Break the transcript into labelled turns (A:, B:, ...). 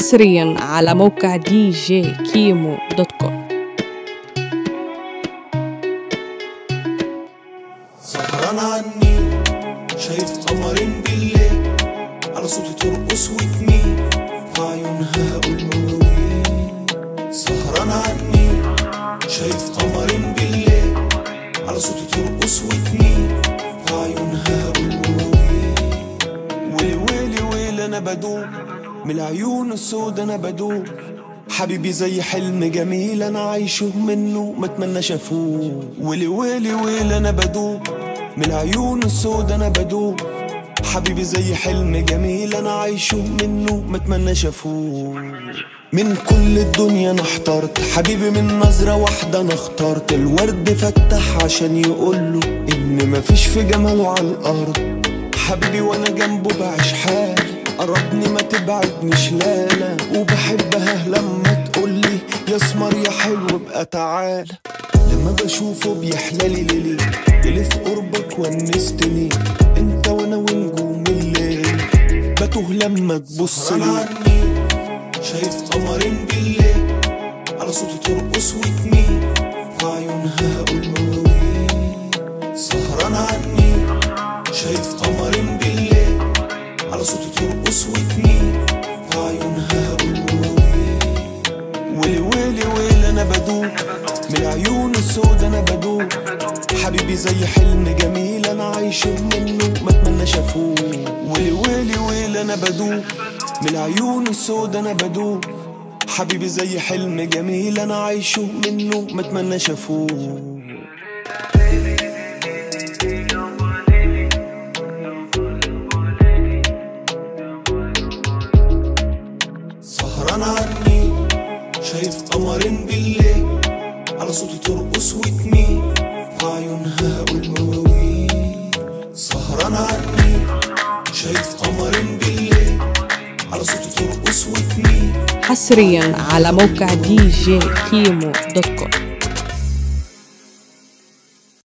A: حصريا على موقع djkimo.com.
B: سهران عني شايف قمرين بالليل على صوتي ترقص وتميل في عيونها أقول مواويل. سهران عني شايف قمرين بالليل على صوتي ترقص وتميل في عيونها أقول مواويل. ويلي ويلي ويلي أنا بدوب من العيون السود، أنا بدوب حبيبي زي حلم جميل أنا عايشه منه متمنى شافوه. ويلي ويلي ويلي أنا بدوب من العيون السود، أنا بدوب حبيبي زي حلم جميل أنا عايشه منه متمنى شافوه. من كل الدنيا أنا احترت حبيبي، من نظرة واحدة أنا اخترت الورد فتح عشان يقوله إن مفيش في جماله على الأرض حبيبي، وأنا جنبه بعيش حالي. قربني ما تبعدنيش لالا، وبحبها لما تقولي يا اسمر يا حلو ابقى تعالى. لما بشوفه بيحلالي ليلي اللي في قربك ونستني انت وانا ونجوم الليل، بتوه لما تبصلي. شايف قمرين بالليل على صوتي ترقص وتميل في عيونها أقول مواويل. سهران عني شايف قمرين بالليل على صوتي ترقص وتميل في عيونها أقول مواويل. ويلي ويلي ويلي أنا بدوب من العيون السود، أنا بدوب حبيبي زي حلم جميل أنا عايشه منه متمنى شافوه. ويلي ويلي ويلي أنا بدوب من العيون السود، أنا بدوب حبيبي زي حلم جميل أنا عايشه منه متمنى شافوه. سهران عني شايف قمرين بالليل على صوتي ترقص وتميل في عيونها أقول مواويل. سهران عني شايف قمرين بالليل على صوتي ترقص وتميل.
A: حصريا على موقع djkimo.com.